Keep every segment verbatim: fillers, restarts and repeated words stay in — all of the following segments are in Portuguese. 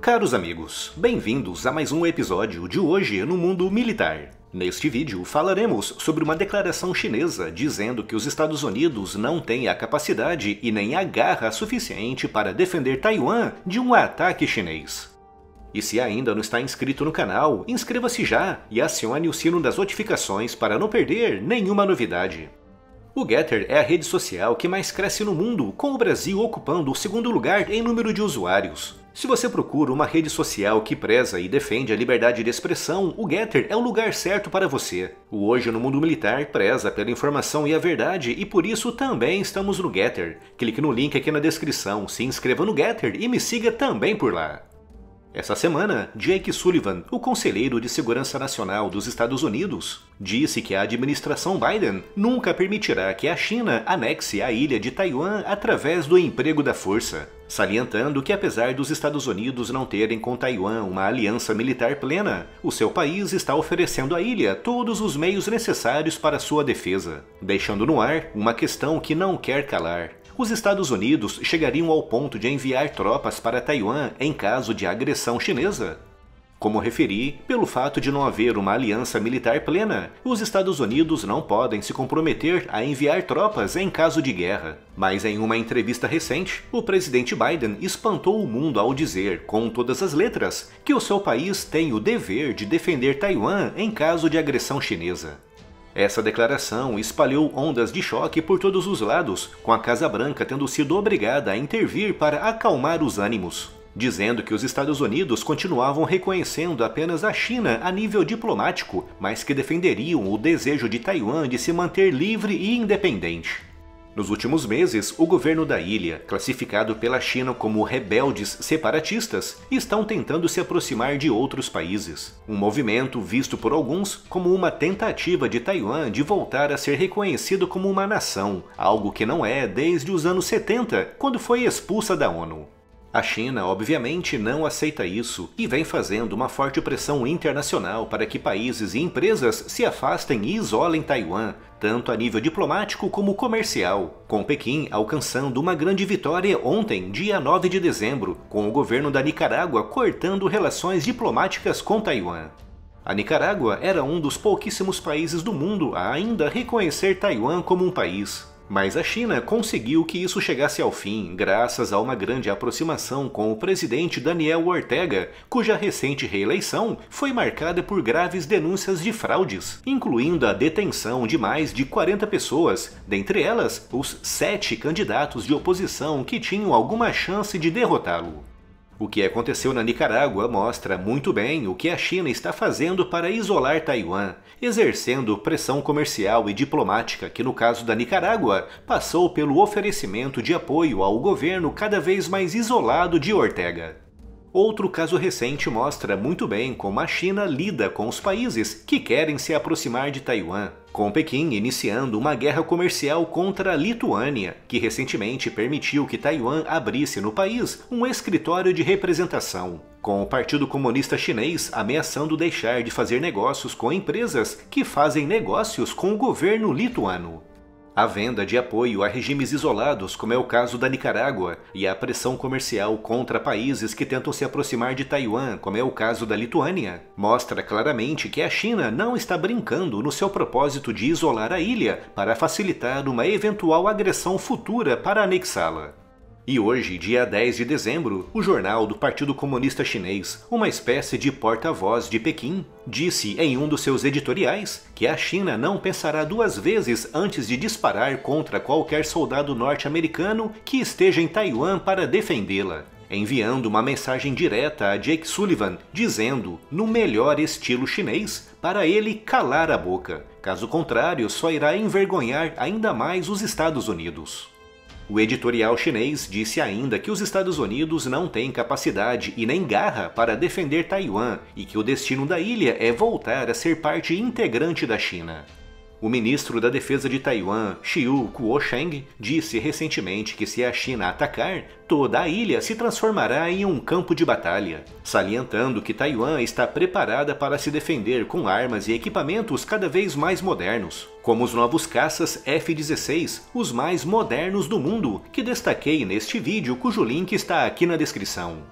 Caros amigos, bem-vindos a mais um episódio de Hoje no Mundo Militar. Neste vídeo falaremos sobre uma declaração chinesa dizendo que os Estados Unidos não têm a capacidade e nem a garra suficiente para defender Taiwan de um ataque chinês. E se ainda não está inscrito no canal, inscreva-se já e acione o sino das notificações para não perder nenhuma novidade. O Getter é a rede social que mais cresce no mundo, com o Brasil ocupando o segundo lugar em número de usuários. Se você procura uma rede social que preza e defende a liberdade de expressão, o Getter é o lugar certo para você. O Hoje no Mundo Militar preza pela informação e a verdade e por isso também estamos no Getter. Clique no link aqui na descrição, se inscreva no Getter e me siga também por lá. Essa semana, Jake Sullivan, o conselheiro de Segurança Nacional dos Estados Unidos, disse que a administração Biden nunca permitirá que a China anexe a ilha de Taiwan através do emprego da força, salientando que apesar dos Estados Unidos não terem com Taiwan uma aliança militar plena, o seu país está oferecendo à ilha todos os meios necessários para sua defesa, deixando no ar uma questão que não quer calar. Os Estados Unidos chegariam ao ponto de enviar tropas para Taiwan em caso de agressão chinesa? Como referi, pelo fato de não haver uma aliança militar plena, os Estados Unidos não podem se comprometer a enviar tropas em caso de guerra. Mas em uma entrevista recente, o presidente Biden espantou o mundo ao dizer, com todas as letras, que o seu país tem o dever de defender Taiwan em caso de agressão chinesa. Essa declaração espalhou ondas de choque por todos os lados, com a Casa Branca tendo sido obrigada a intervir para acalmar os ânimos, dizendo que os Estados Unidos continuavam reconhecendo apenas a China a nível diplomático, mas que defenderiam o desejo de Taiwan de se manter livre e independente. Nos últimos meses, o governo da ilha, classificado pela China como rebeldes separatistas, estão tentando se aproximar de outros países. Um movimento visto por alguns como uma tentativa de Taiwan de voltar a ser reconhecido como uma nação, algo que não é desde os anos setenta, quando foi expulsa da ONU. A China, obviamente, não aceita isso e vem fazendo uma forte pressão internacional para que países e empresas se afastem e isolem Taiwan, tanto a nível diplomático como comercial, com Pequim alcançando uma grande vitória ontem, dia nove de dezembro, com o governo da Nicarágua cortando relações diplomáticas com Taiwan. A Nicarágua era um dos pouquíssimos países do mundo a ainda reconhecer Taiwan como um país. Mas a China conseguiu que isso chegasse ao fim graças a uma grande aproximação com o presidente Daniel Ortega, cuja recente reeleição foi marcada por graves denúncias de fraudes, incluindo a detenção de mais de quarenta pessoas, dentre elas os sete candidatos de oposição que tinham alguma chance de derrotá-lo. O que aconteceu na Nicarágua mostra muito bem o que a China está fazendo para isolar Taiwan, exercendo pressão comercial e diplomática que, no caso da Nicarágua, passou pelo oferecimento de apoio ao governo cada vez mais isolado de Ortega. Outro caso recente mostra muito bem como a China lida com os países que querem se aproximar de Taiwan, com Pequim iniciando uma guerra comercial contra a Lituânia, que recentemente permitiu que Taiwan abrisse no país um escritório de representação, com o Partido Comunista Chinês ameaçando deixar de fazer negócios com empresas que fazem negócios com o governo lituano. A venda de apoio a regimes isolados, como é o caso da Nicarágua, e a pressão comercial contra países que tentam se aproximar de Taiwan, como é o caso da Lituânia, mostra claramente que a China não está brincando no seu propósito de isolar a ilha para facilitar uma eventual agressão futura para anexá-la. E hoje, dia dez de dezembro, o jornal do Partido Comunista Chinês, uma espécie de porta-voz de Pequim, disse em um dos seus editoriais que a China não pensará duas vezes antes de disparar contra qualquer soldado norte-americano que esteja em Taiwan para defendê-la, enviando uma mensagem direta a Jake Sullivan, dizendo, no melhor estilo chinês, para ele calar a boca. Caso contrário, só irá envergonhar ainda mais os Estados Unidos. O editorial chinês disse ainda que os Estados Unidos não têm capacidade e nem garra para defender Taiwan e que o destino da ilha é voltar a ser parte integrante da China. O ministro da Defesa de Taiwan, Chiu Kuo-cheng, disse recentemente que se a China atacar, toda a ilha se transformará em um campo de batalha, salientando que Taiwan está preparada para se defender com armas e equipamentos cada vez mais modernos, como os novos caças F dezesseis, os mais modernos do mundo, que destaquei neste vídeo cujo link está aqui na descrição.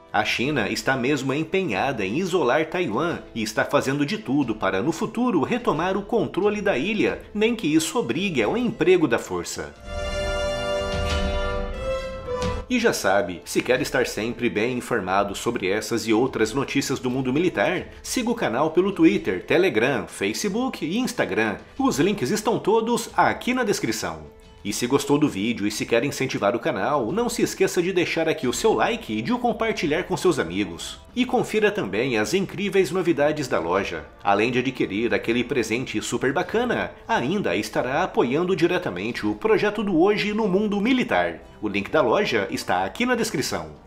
A China está mesmo empenhada em isolar Taiwan e está fazendo de tudo para, no futuro, retomar o controle da ilha, nem que isso obrigue ao emprego da força. E já sabe, se quer estar sempre bem informado sobre essas e outras notícias do mundo militar, siga o canal pelo Twitter, Telegram, Facebook e Instagram. Os links estão todos aqui na descrição. E se gostou do vídeo e se quer incentivar o canal, não se esqueça de deixar aqui o seu like e de o compartilhar com seus amigos. E confira também as incríveis novidades da loja. Além de adquirir aquele presente super bacana, ainda estará apoiando diretamente o projeto do Hoje no Mundo Militar. O link da loja está aqui na descrição.